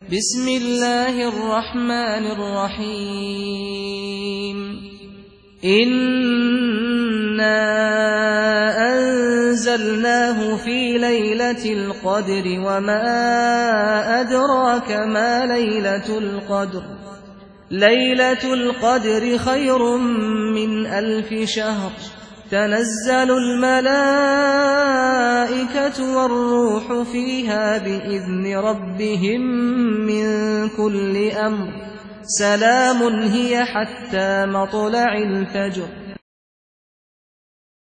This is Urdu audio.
بسم الله الرحمن الرحيم إنا أنزلناه في ليلة القدر وما أدراك ما ليلة القدر ليلة القدر خير من 1000 شهر تنزل الملائكة والروح فيها بإذن ربهم من كل أمر سلام هي حتى مطلع الفجر